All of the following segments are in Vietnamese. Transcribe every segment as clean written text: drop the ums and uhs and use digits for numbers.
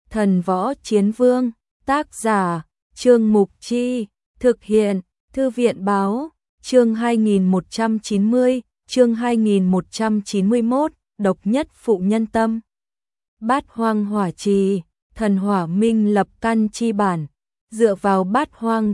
Thần Võ Chiến Vương, tác giả, Trương Mục Chi, thực hiện, Thư viện Báo, chương 2190, chương 2191, độc nhất phụ nhân tâm. Bát Hoang Hỏa Trì, Thần Hỏa Minh lập căn chi bản, dựa vào Bát Hoang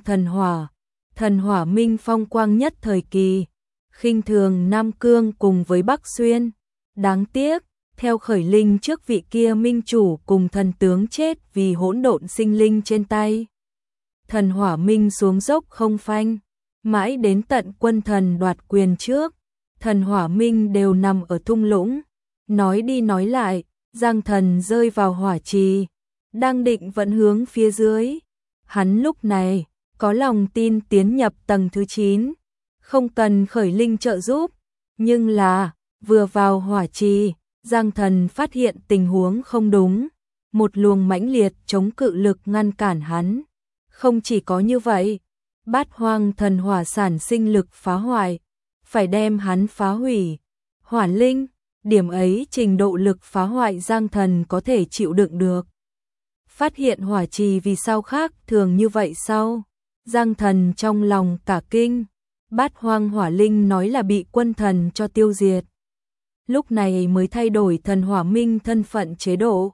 Thần Hỏa Minh phong quang nhất thời kỳ, khinh thường Nam Cương cùng với Bắc Xuyên. Đáng tiếc, theo khởi linh trước vị kia minh chủ cùng thần tướng chết vì hỗn độn sinh linh trên tay. Thần Hỏa Minh xuống dốc không phanh, mãi đến tận quân thần đoạt quyền trước, Thần Hỏa Minh đều nằm ở thung lũng. Nói đi nói lại, Giang Thần rơi vào hỏa trì, đang định vẫn hướng phía dưới. Hắn lúc này có lòng tin tiến nhập tầng thứ 9, không cần khởi linh trợ giúp, nhưng là vừa vào hỏa trì, Giang Thần phát hiện tình huống không đúng, một luồng mãnh liệt chống cự lực ngăn cản hắn. Không chỉ có như vậy, Bát Hoang thần hỏa sản sinh lực phá hoại, phải đem hắn phá hủy. Hỏa linh, điểm ấy trình độ lực phá hoại Giang Thần có thể chịu đựng được. Phát hiện hỏa trì vì sao khác thường như vậy sau, Giang Thần trong lòng cả kinh. Bát Hoang hỏa linh nói là bị quân thần cho tiêu diệt, lúc này mới thay đổi Thần Hỏa Minh thân phận chế độ.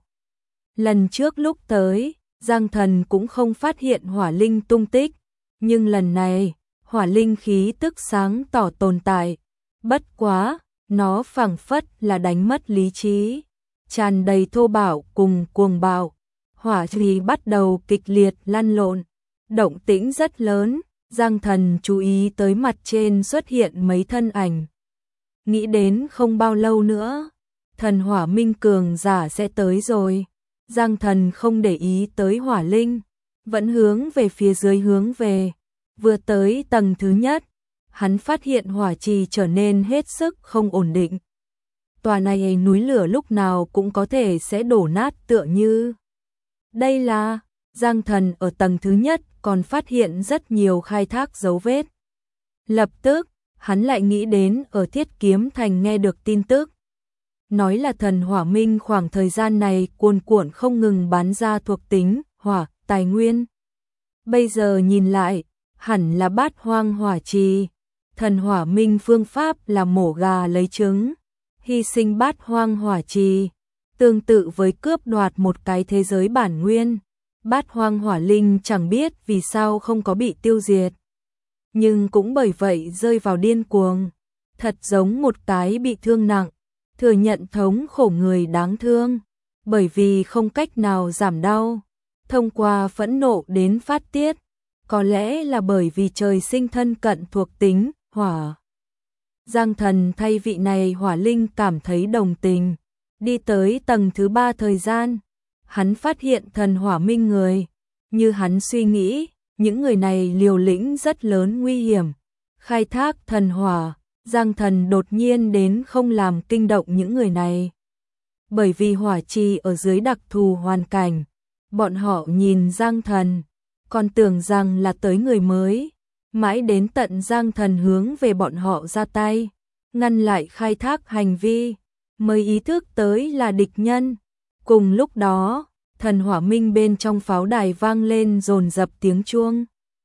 Lần trước lúc tới, Giang Thần cũng không phát hiện hỏa linh tung tích, nhưng lần này, hỏa linh khí tức sáng tỏ tồn tại. Bất quá, nó phảng phất là đánh mất lý trí, tràn đầy thô bạo cùng cuồng bạo. Hỏa trì bắt đầu kịch liệt lăn lộn, động tĩnh rất lớn. Giang Thần chú ý tới mặt trên xuất hiện mấy thân ảnh. Nghĩ đến không bao lâu nữa, Thần Hỏa Minh cường giả sẽ tới rồi. Giang Thần không để ý tới hỏa linh, vẫn hướng về phía dưới hướng về. Vừa tới tầng thứ nhất, hắn phát hiện hỏa trì trở nên hết sức không ổn định. Tòa này núi lửa lúc nào cũng có thể sẽ đổ nát tựa như. Đây là, Giang Thần ở tầng thứ nhất còn phát hiện rất nhiều khai thác dấu vết. Lập tức, hắn lại nghĩ đến ở Thiết Kiếm Thành nghe được tin tức. Nói là Thần Hỏa Minh khoảng thời gian này cuồn cuộn không ngừng bán ra thuộc tính, hỏa, tài nguyên. Bây giờ nhìn lại, hẳn là Bát Hoang hỏa trì. Thần Hỏa Minh phương pháp là mổ gà lấy trứng, hy sinh Bát Hoang hỏa trì, tương tự với cướp đoạt một cái thế giới bản nguyên. Bát Hoang hỏa linh chẳng biết vì sao không có bị tiêu diệt, nhưng cũng bởi vậy rơi vào điên cuồng, thật giống một cái bị thương nặng, thừa nhận thống khổ người đáng thương, bởi vì không cách nào giảm đau, thông qua phẫn nộ đến phát tiết, có lẽ là bởi vì trời sinh thân cận thuộc tính hỏa. Giang Thần thay vị này hỏa linh cảm thấy đồng tình, đi tới tầng thứ 3 thời gian, hắn phát hiện Thần Hỏa Minh người, như hắn suy nghĩ, những người này liều lĩnh rất lớn nguy hiểm, khai thác thần hỏa. Giang Thần đột nhiên đến không làm kinh động những người này, bởi vì hỏa trì ở dưới đặc thù hoàn cảnh, bọn họ nhìn Giang Thần, còn tưởng rằng là tới người mới, mãi đến tận Giang Thần hướng về bọn họ ra tay, ngăn lại khai thác hành vi, mới ý thức tới là địch nhân. Cùng lúc đó, Thần Hỏa Minh bên trong pháo đài vang lên dồn dập tiếng chuông.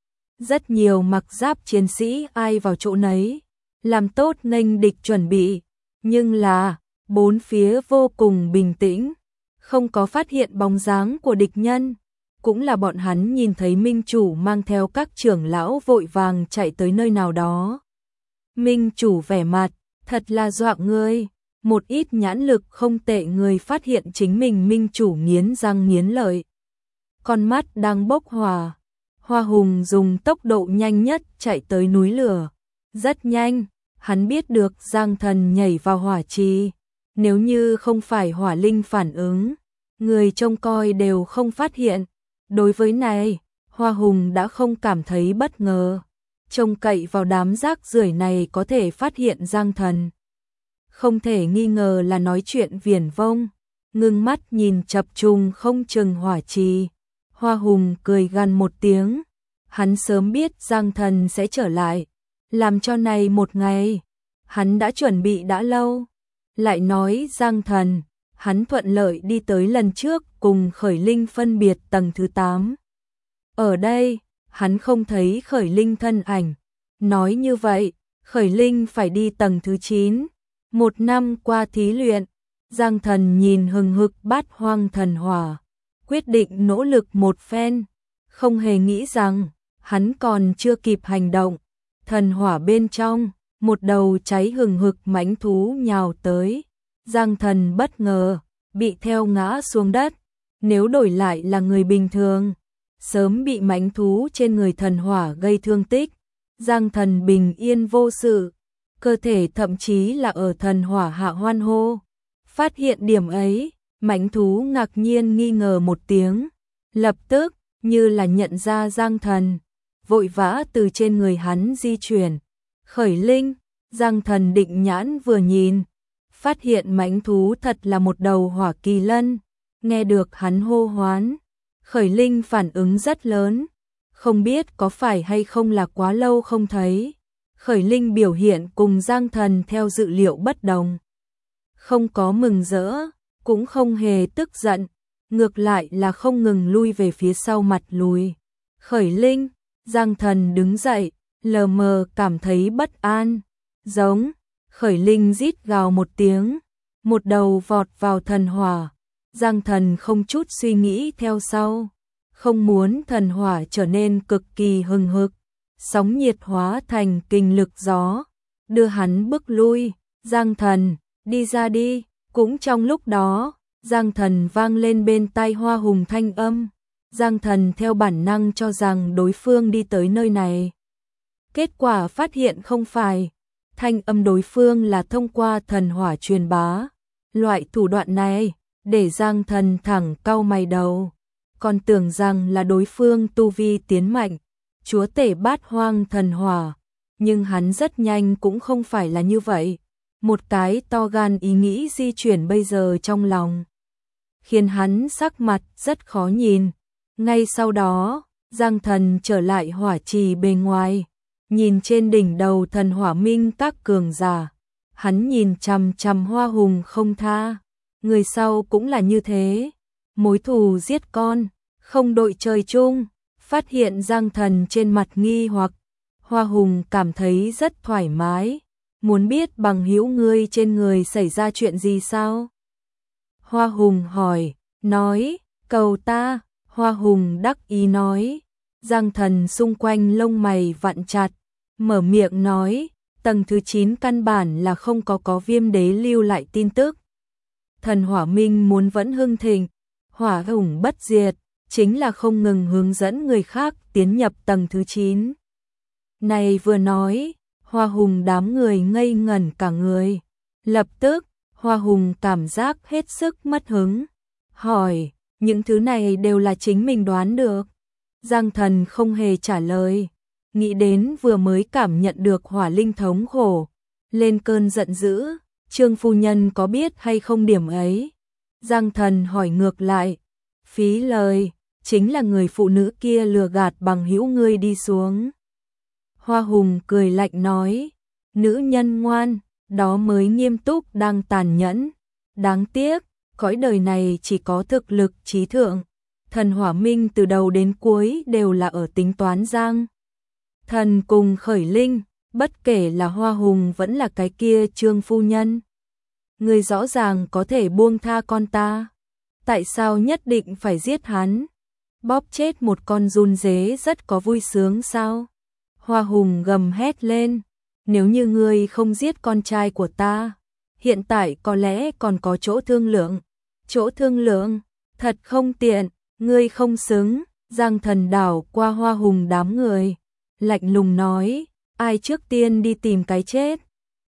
Rất nhiều mặc giáp chiến sĩ ai vào chỗ nấy, làm tốt nghênh địch chuẩn bị, nhưng là bốn phía vô cùng bình tĩnh, không có phát hiện bóng dáng của địch nhân. Cũng là bọn hắn nhìn thấy minh chủ mang theo các trưởng lão vội vàng chạy tới nơi nào đó. Minh chủ vẻ mặt, thật là dọa người. Một ít nhãn lực không tệ người phát hiện chính mình minh chủ nghiến răng nghiến lợi, con mắt đang bốc hỏa. Hoa Hùng dùng tốc độ nhanh nhất chạy tới núi lửa. Rất nhanh, hắn biết được Giang Thần nhảy vào hỏa trì. Nếu như không phải hỏa linh phản ứng, người trông coi đều không phát hiện. Đối với này, Hoa Hùng đã không cảm thấy bất ngờ. Trông cậy vào đám rác rưởi này có thể phát hiện Giang Thần, không thể nghi ngờ là nói chuyện viển vông. Ngưng mắt nhìn chập trùng không chừng hỏa trì, Hoa Hùng cười gằn một tiếng. Hắn sớm biết Giang Thần sẽ trở lại, làm cho này một ngày, hắn đã chuẩn bị đã lâu. Lại nói Giang Thần, hắn thuận lợi đi tới lần trước cùng Khởi Linh phân biệt tầng thứ 8. Ở đây, hắn không thấy Khởi Linh thân ảnh. Nói như vậy, Khởi Linh phải đi tầng thứ 9. Một năm qua thí luyện, Giang Thần nhìn hừng hực Bát Hoang thần hỏa, quyết định nỗ lực một phen, không hề nghĩ rằng hắn còn chưa kịp hành động, thần hỏa bên trong, một đầu cháy hừng hực mãnh thú nhào tới. Giang Thần bất ngờ, bị theo ngã xuống đất. Nếu đổi lại là người bình thường, sớm bị mãnh thú trên người thần hỏa gây thương tích. Giang Thần bình yên vô sự, cơ thể thậm chí là ở thần hỏa hạ hoan hô. Phát hiện điểm ấy, mãnh thú ngạc nhiên nghi ngờ một tiếng, lập tức như là nhận ra Giang Thần, vội vã từ trên người hắn di chuyển. Khởi Linh, Giang Thần định nhãn vừa nhìn, phát hiện mãnh thú thật là một đầu hỏa kỳ lân. Nghe được hắn hô hoán, Khởi Linh phản ứng rất lớn, không biết có phải hay không là quá lâu không thấy. Khởi Linh biểu hiện cùng Giang Thần theo dự liệu bất đồng, không có mừng rỡ, cũng không hề tức giận, ngược lại là không ngừng lui về phía sau mặt lùi. Khởi Linh, Giang Thần đứng dậy, lờ mờ cảm thấy bất an, giống. Khởi Linh rít gào một tiếng, một đầu vọt vào thần hỏa. Giang Thần không chút suy nghĩ theo sau, không muốn thần hỏa trở nên cực kỳ hừng hực, sóng nhiệt hóa thành kình lực gió, đưa hắn bức lui. Giang Thần, đi ra đi. Cũng trong lúc đó, Giang Thần vang lên bên tai Hoa Hùng thanh âm. Giang Thần theo bản năng cho rằng đối phương đi tới nơi này. Kết quả phát hiện không phải, thanh âm đối phương là thông qua thần hỏa truyền bá. Loại thủ đoạn này, để Giang Thần thẳng cau mày đầu, còn tưởng rằng là đối phương tu vi tiến mạnh, chúa tể Bát Hoang thần hỏa, nhưng hắn rất nhanh cũng không phải là như vậy. Một cái to gan ý nghĩ di chuyển bây giờ trong lòng, khiến hắn sắc mặt rất khó nhìn. Ngay sau đó, Giang Thần trở lại hỏa trì bề ngoài, nhìn trên đỉnh đầu thần hỏa minh các cường giả, hắn nhìn chằm chằm Hoa Hùng không tha. Người sau cũng là như thế, mối thù giết con, không đội trời chung. Phát hiện Giang Thần trên mặt nghi hoặc, Hoa Hùng cảm thấy rất thoải mái, muốn biết bằng hữu ngươi trên người xảy ra chuyện gì sao? Hoa Hùng hỏi, nói, cầu ta. Hoa Hùng đắc ý nói. Giang Thần xung quanh lông mày vặn chặt, mở miệng nói, tầng thứ 9 căn bản là không có Viêm Đế lưu lại tin tức. Thần hỏa minh muốn vẫn hưng thịnh, hỏa hùng bất diệt, chính là không ngừng hướng dẫn người khác tiến nhập tầng thứ 9. Này vừa nói, Hoa Hùng đám người ngây ngẩn cả người. Lập tức, Hoa Hùng cảm giác hết sức mất hứng, hỏi, những thứ này đều là chính mình đoán được. Giang Thần không hề trả lời, nghĩ đến vừa mới cảm nhận được hỏa linh thống khổ, lên cơn giận dữ. Trương phu nhân có biết hay không điểm ấy? Giang Thần hỏi ngược lại, phí lời, chính là người phụ nữ kia lừa gạt bằng hữu ngươi đi xuống. Hoa Hùng cười lạnh nói, nữ nhân ngoan, đó mới nghiêm túc đang tàn nhẫn. Đáng tiếc, cõi đời này chỉ có thực lực trí thượng. Thần hỏa minh từ đầu đến cuối đều là ở tính toán Giang Thần cùng Khởi Linh, bất kể là Hoa Hùng vẫn là cái kia Trương phu nhân. Người rõ ràng có thể buông tha con ta, tại sao nhất định phải giết hắn? Bóp chết một con giun dế rất có vui sướng sao? Hoa Hùng gầm hét lên, nếu như ngươi không giết con trai của ta, hiện tại có lẽ còn có chỗ thương lượng. Chỗ thương lượng, thật không tiện, ngươi không xứng. Giang Thần đảo qua Hoa Hùng đám người, lạnh lùng nói, ai trước tiên đi tìm cái chết?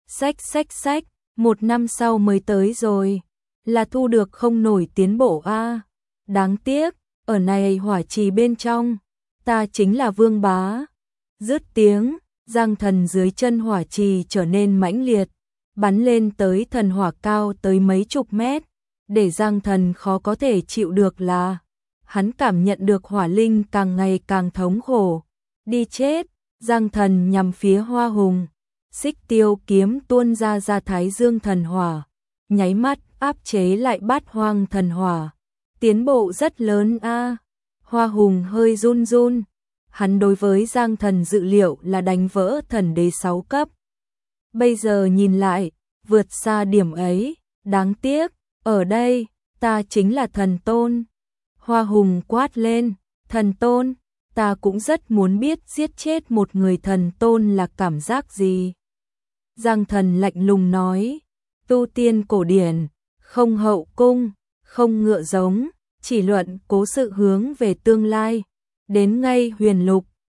Xách, 1 năm sau mới tới rồi, là thu được không nổi tiến bộ a. Đáng tiếc, ở này hỏa trì bên trong, ta chính là vương bá. Dứt tiếng, Giang Thần dưới chân hỏa trì trở nên mãnh liệt, bắn lên tới thần hỏa cao tới mấy chục mét. Để Giang Thần khó có thể chịu được là, hắn cảm nhận được hỏa linh càng ngày càng thống khổ. Đi chết. Giang Thần nhằm phía Hoa Hùng, xích tiêu kiếm tuôn ra thái dương thần hỏa, nháy mắt áp chế lại Bát Hoang thần hỏa. Tiến bộ rất lớn a. Hoa Hùng hơi run run. Hắn đối với Giang Thần dự liệu là đánh vỡ thần đế 6 cấp. Bây giờ nhìn lại, vượt xa điểm ấy, đáng tiếc, ở đây, ta chính là thần tôn. Hoa Hùng quát lên, thần tôn, ta cũng rất muốn biết giết chết một người thần tôn là cảm giác gì. Giang Thần lạnh lùng nói, tu tiên cổ điển, không hậu cung, không ngựa giống, chỉ luận cố sự hướng về tương lai. Đến ngay huyền lục,